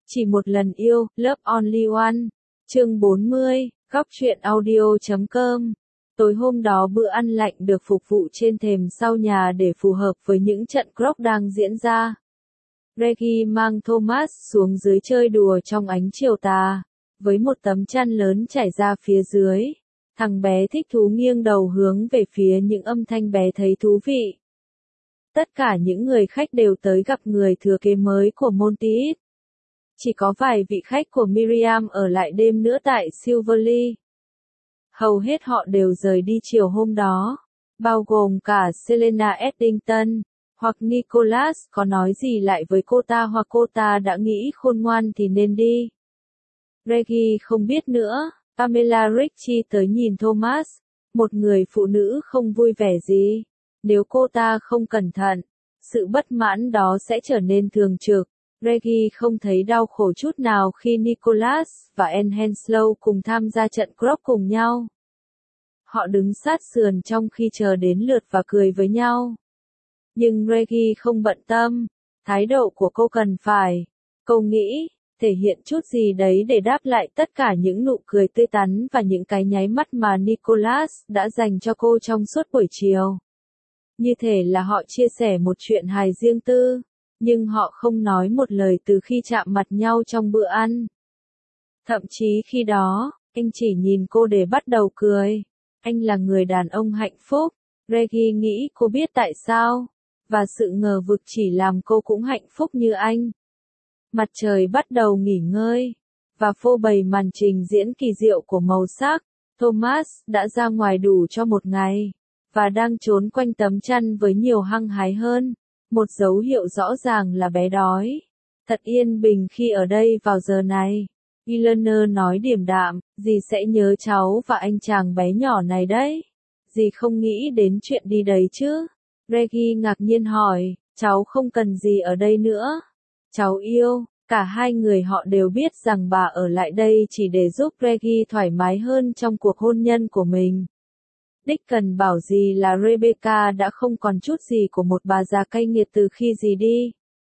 Chỉ một lần yêu, Love Only One. Chương 40, góc truyện audio.com. Tối hôm đó bữa ăn lạnh được phục vụ trên thềm sau nhà để phù hợp với những trận croc đang diễn ra. Reggie mang Thomas xuống dưới chơi đùa trong ánh chiều tà, với một tấm chăn lớn trải ra phía dưới. Thằng bé thích thú nghiêng đầu hướng về phía những âm thanh bé thấy thú vị. Tất cả những người khách đều tới gặp người thừa kế mới của Monty. Chỉ có vài vị khách của Miriam ở lại đêm nữa tại Silverlea. Hầu hết họ đều rời đi chiều hôm đó, bao gồm cả Selena Eddington, hoặc Nicholas có nói gì lại với cô ta hoặc cô ta đã nghĩ khôn ngoan thì nên đi. Reggie không biết nữa, Pamela Ritchie tới nhìn Thomas, một người phụ nữ không vui vẻ gì. Nếu cô ta không cẩn thận, sự bất mãn đó sẽ trở nên thường trực. Reggie không thấy đau khổ chút nào khi Nicholas và Anne Henslow cùng tham gia trận croc cùng nhau. Họ đứng sát sườn trong khi chờ đến lượt và cười với nhau. Nhưng Reggie không bận tâm, thái độ của cô cần phải, cô nghĩ, thể hiện chút gì đấy để đáp lại tất cả những nụ cười tươi tắn và những cái nháy mắt mà Nicholas đã dành cho cô trong suốt buổi chiều. Như thể là họ chia sẻ một chuyện hài riêng tư, nhưng họ không nói một lời từ khi chạm mặt nhau trong bữa ăn. Thậm chí khi đó, anh chỉ nhìn cô để bắt đầu cười. Anh là người đàn ông hạnh phúc. Reggie nghĩ cô biết tại sao, và sự ngờ vực chỉ làm cô cũng hạnh phúc như anh. Mặt trời bắt đầu nghỉ ngơi, và phô bày màn trình diễn kỳ diệu của màu sắc. Thomas đã ra ngoài đủ cho một ngày, và đang trốn quanh tấm chăn với nhiều hăng hái hơn. Một dấu hiệu rõ ràng là bé đói. Thật yên bình khi ở đây vào giờ này. Eleanor nói điềm đạm, dì sẽ nhớ cháu và anh chàng bé nhỏ này đấy. Dì không nghĩ đến chuyện đi đấy chứ? Reggie ngạc nhiên hỏi, cháu không cần gì ở đây nữa. Cháu yêu, cả hai người họ đều biết rằng bà ở lại đây chỉ để giúp Reggie thoải mái hơn trong cuộc hôn nhân của mình. Dickon bảo dì là Rebecca đã không còn chút gì của một bà già cay nghiệt từ khi dì đi.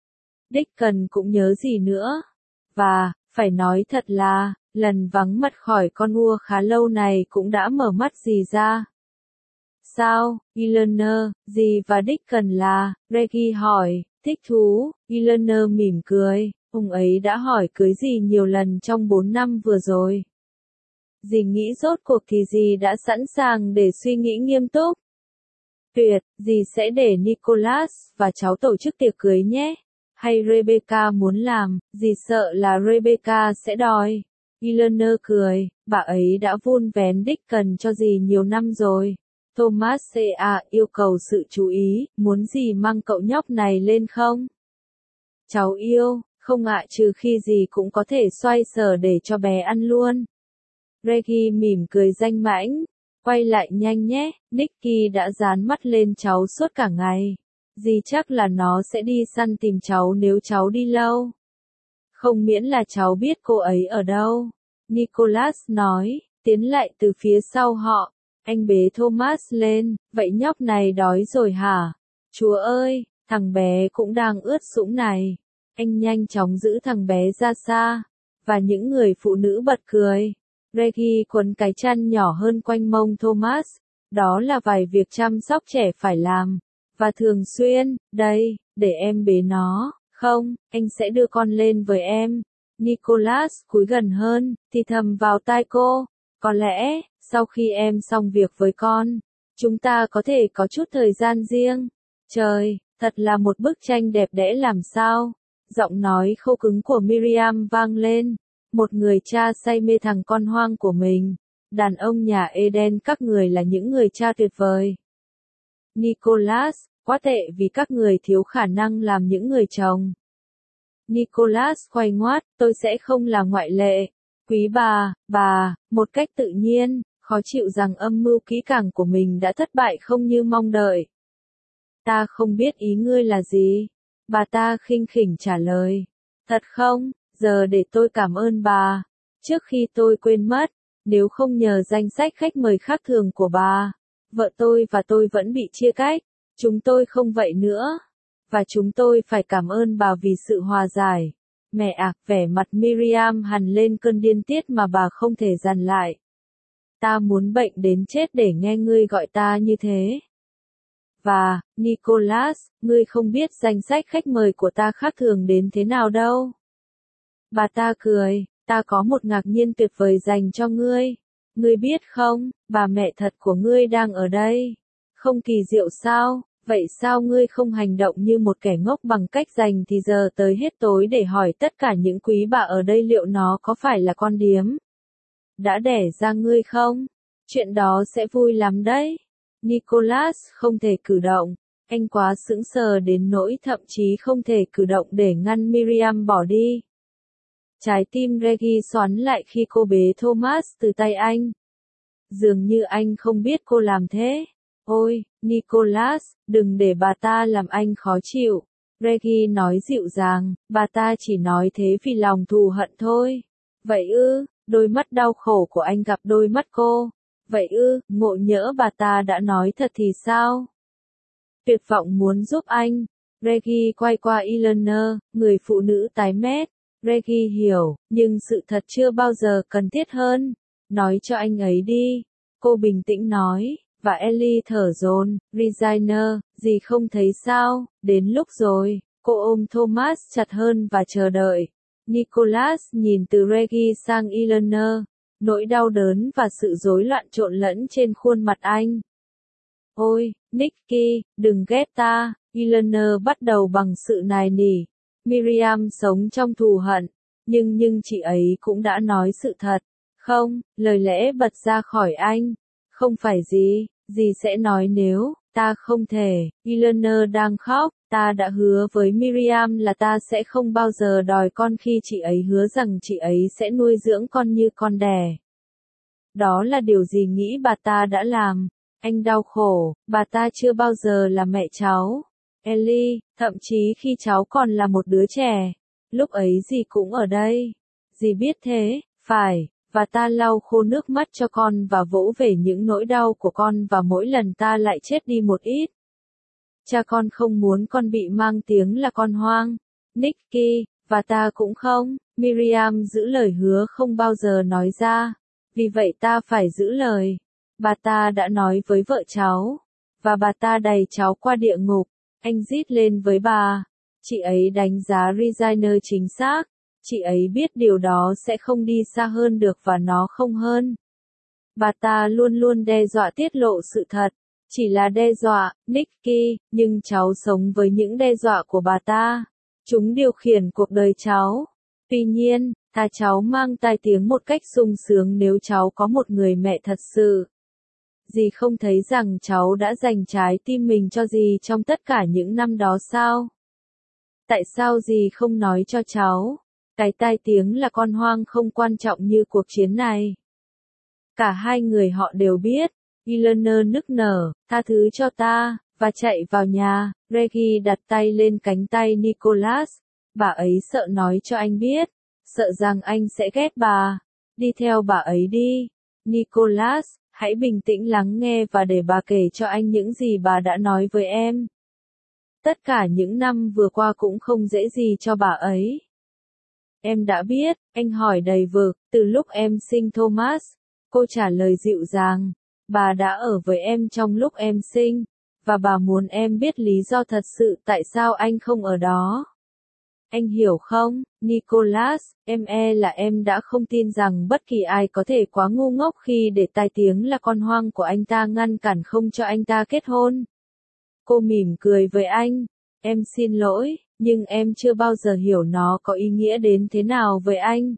Dickon cũng nhớ gì nữa. Và, phải nói thật là, lần vắng mặt khỏi con ua khá lâu này cũng đã mở mắt dì ra. Sao, Eleanor, dì và Dickon là, Reggie hỏi, thích thú, Eleanor mỉm cười, ông ấy đã hỏi cưới dì nhiều lần trong 4 năm vừa rồi. Dì nghĩ rốt cuộc thì dì đã sẵn sàng để suy nghĩ nghiêm túc. Tuyệt, dì sẽ để Nicholas và cháu tổ chức tiệc cưới nhé. Hay Rebecca muốn làm, dì sợ là Rebecca sẽ đòi. Eleanor cười, bà ấy đã vun vén Dickon cho dì nhiều năm rồi. Thomas C.A. yêu cầu sự chú ý, muốn dì mang cậu nhóc này lên không? Cháu yêu, không ạ, trừ khi dì cũng có thể xoay sở để cho bé ăn luôn. Reggie mỉm cười danh mãnh, quay lại nhanh nhé, Nicky đã dán mắt lên cháu suốt cả ngày. Dì chắc là nó sẽ đi săn tìm cháu nếu cháu đi lâu. Không miễn là cháu biết cô ấy ở đâu. Nicholas nói, tiến lại từ phía sau họ. Anh bế Thomas lên, vậy nhóc này đói rồi hả? Chúa ơi, thằng bé cũng đang ướt sũng này. Anh nhanh chóng giữ thằng bé ra xa, và những người phụ nữ bật cười. Reggie quấn cái chăn nhỏ hơn quanh mông Thomas, đó là vài việc chăm sóc trẻ phải làm, và thường xuyên, đây, để em bế nó, không, anh sẽ đưa con lên với em. Nicholas cúi gần hơn, thì thầm vào tai cô, có lẽ, sau khi em xong việc với con, chúng ta có thể có chút thời gian riêng. Trời, thật là một bức tranh đẹp đẽ làm sao. Giọng nói khô cứng của Miriam vang lên. Một người cha say mê thằng con hoang của mình. Đàn ông nhà Eden, các người là những người cha tuyệt vời. Nicholas, quá tệ vì các người thiếu khả năng làm những người chồng. Nicholas khoái ngoắt, tôi sẽ không là ngoại lệ. Quý bà, một cách tự nhiên, khó chịu rằng âm mưu kỹ càng của mình đã thất bại không như mong đợi. Ta không biết ý ngươi là gì. Bà ta khinh khỉnh trả lời. Thật không? Giờ để tôi cảm ơn bà. Trước khi tôi quên mất, nếu không nhờ danh sách khách mời khác thường của bà, vợ tôi và tôi vẫn bị chia cách. Chúng tôi không vậy nữa. Và chúng tôi phải cảm ơn bà vì sự hòa giải. Mẹ à, vẻ mặt Miriam hằn lên cơn điên tiết mà bà không thể dằn lại. Ta muốn bệnh đến chết để nghe ngươi gọi ta như thế. Và, Nicholas, ngươi không biết danh sách khách mời của ta khác thường đến thế nào đâu. Bà ta cười, ta có một ngạc nhiên tuyệt vời dành cho ngươi. Ngươi biết không, bà mẹ thật của ngươi đang ở đây. Không kỳ diệu sao, vậy sao ngươi không hành động như một kẻ ngốc bằng cách dành thì giờ tới hết tối để hỏi tất cả những quý bà ở đây liệu nó có phải là con điếm đã đẻ ra ngươi không? Chuyện đó sẽ vui lắm đấy. Nicholas không thể cử động. Anh quá sững sờ đến nỗi thậm chí không thể cử động để ngăn Miriam bỏ đi. Trái tim Reggie xoắn lại khi cô bế Thomas từ tay anh. Dường như anh không biết cô làm thế. Ôi, Nicholas, đừng để bà ta làm anh khó chịu. Reggie nói dịu dàng, bà ta chỉ nói thế vì lòng thù hận thôi. Vậy ư, đôi mắt đau khổ của anh gặp đôi mắt cô. Vậy ư, ngộ nhỡ bà ta đã nói thật thì sao? Tuyệt vọng muốn giúp anh. Reggie quay qua Eleanor, người phụ nữ tái mét. Reggie hiểu, nhưng sự thật chưa bao giờ cần thiết hơn. Nói cho anh ấy đi. Cô bình tĩnh nói, và Ellie thở dồn, Regina, gì không thấy sao, đến lúc rồi. Cô ôm Thomas chặt hơn và chờ đợi. Nicholas nhìn từ Reggie sang Eleanor, nỗi đau đớn và sự rối loạn trộn lẫn trên khuôn mặt anh. Ôi, Nicky, đừng ghét ta, Eleanor bắt đầu bằng sự nài nỉ. Miriam sống trong thù hận, nhưng chị ấy cũng đã nói sự thật. Không, lời lẽ bật ra khỏi anh. Không phải gì sẽ nói nếu, ta không thể, Eleanor đang khóc, ta đã hứa với Miriam là ta sẽ không bao giờ đòi con khi chị ấy hứa rằng chị ấy sẽ nuôi dưỡng con như con đẻ. Đó là điều gì nghĩ bà ta đã làm. Anh đau khổ, bà ta chưa bao giờ là mẹ cháu. Ellie, thậm chí khi cháu còn là một đứa trẻ. Lúc ấy dì cũng ở đây. Dì biết thế, phải, và ta lau khô nước mắt cho con và vỗ về những nỗi đau của con và mỗi lần ta lại chết đi một ít. Cha con không muốn con bị mang tiếng là con hoang. Nicky, và ta cũng không. Miriam giữ lời hứa không bao giờ nói ra. Vì vậy ta phải giữ lời. Bà ta đã nói với vợ cháu. Và bà ta đày cháu qua địa ngục. Anh rít lên với bà. Chị ấy đánh giá Regina chính xác. Chị ấy biết điều đó sẽ không đi xa hơn được và nó không hơn. Bà ta luôn luôn đe dọa tiết lộ sự thật. Chỉ là đe dọa, Nicky, nhưng cháu sống với những đe dọa của bà ta. Chúng điều khiển cuộc đời cháu. Tuy nhiên, thà cháu mang tai tiếng một cách sung sướng nếu cháu có một người mẹ thật sự. Dì không thấy rằng cháu đã dành trái tim mình cho dì trong tất cả những năm đó sao? Tại sao dì không nói cho cháu? Cái tai tiếng là con hoang không quan trọng như cuộc chiến này. Cả hai người họ đều biết. Eleanor nức nở, tha thứ cho ta, và chạy vào nhà. Reggie đặt tay lên cánh tay Nicholas. Bà ấy sợ nói cho anh biết. Sợ rằng anh sẽ ghét bà. Đi theo bà ấy đi. Nicholas, hãy bình tĩnh lắng nghe và để bà kể cho anh những gì bà đã nói với em. Tất cả những năm vừa qua cũng không dễ gì cho bà ấy. Em đã biết, anh hỏi đầy vực, từ lúc em sinh Thomas. Cô trả lời dịu dàng. Bà đã ở với em trong lúc em sinh. Và bà muốn em biết lý do thật sự tại sao anh không ở đó. Anh hiểu không, Nicholas, em là em đã không tin rằng bất kỳ ai có thể quá ngu ngốc khi để tai tiếng là con hoang của anh ta ngăn cản không cho anh ta kết hôn. Cô mỉm cười với anh. Em xin lỗi, nhưng em chưa bao giờ hiểu nó có ý nghĩa đến thế nào với anh.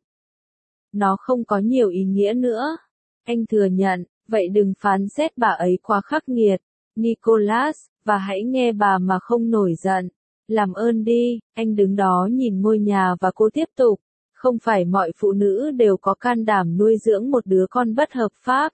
Nó không có nhiều ý nghĩa nữa. Anh thừa nhận, vậy đừng phán xét bà ấy quá khắc nghiệt, Nicholas, và hãy nghe bà mà không nổi giận. Làm ơn đi, anh đứng đó nhìn ngôi nhà và cô tiếp tục. Không phải mọi phụ nữ đều có can đảm nuôi dưỡng một đứa con bất hợp pháp.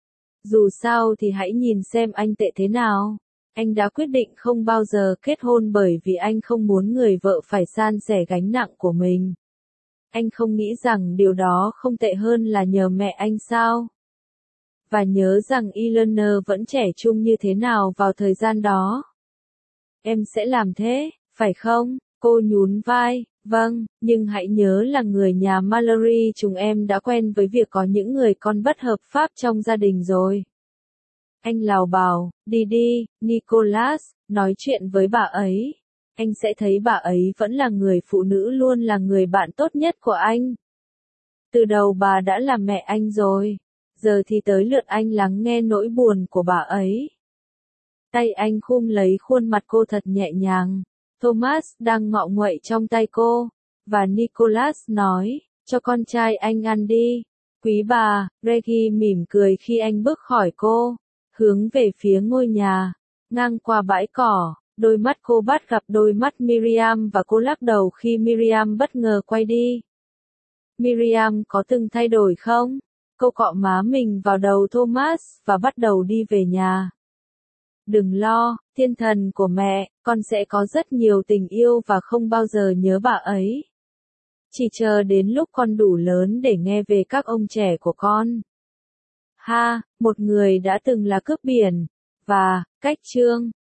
Dù sao thì hãy nhìn xem anh tệ thế nào. Anh đã quyết định không bao giờ kết hôn bởi vì anh không muốn người vợ phải san sẻ gánh nặng của mình. Anh không nghĩ rằng điều đó không tệ hơn là nhờ mẹ anh sao? Và nhớ rằng Eleanor vẫn trẻ trung như thế nào vào thời gian đó. Em sẽ làm thế, phải không? Cô nhún vai, Vâng, nhưng hãy nhớ là người nhà Mallory chúng em đã quen với việc có những người con bất hợp pháp trong gia đình rồi. Anh lào bảo, đi đi, Nicholas, nói chuyện với bà ấy. Anh sẽ thấy bà ấy vẫn là người phụ nữ luôn là người bạn tốt nhất của anh. Từ đầu bà đã là mẹ anh rồi. Giờ thì tới lượt anh lắng nghe nỗi buồn của bà ấy. Tay anh khum lấy khuôn mặt cô thật nhẹ nhàng. Thomas đang ngọ nguậy trong tay cô. Và Nicholas nói, cho con trai anh ăn đi. Quý bà, Reggie mỉm cười khi anh bước khỏi cô. Hướng về phía ngôi nhà. Ngang qua bãi cỏ, đôi mắt cô bắt gặp đôi mắt Miriam và cô lắc đầu khi Miriam bất ngờ quay đi. Miriam có từng thay đổi không? Cô cọ má mình vào đầu Thomas và bắt đầu đi về nhà. Đừng lo, thiên thần của mẹ, con sẽ có rất nhiều tình yêu và không bao giờ nhớ bà ấy. Chỉ chờ đến lúc con đủ lớn để nghe về các ông trẻ của con. Ha, một người đã từng là cướp biển. Và, cách chương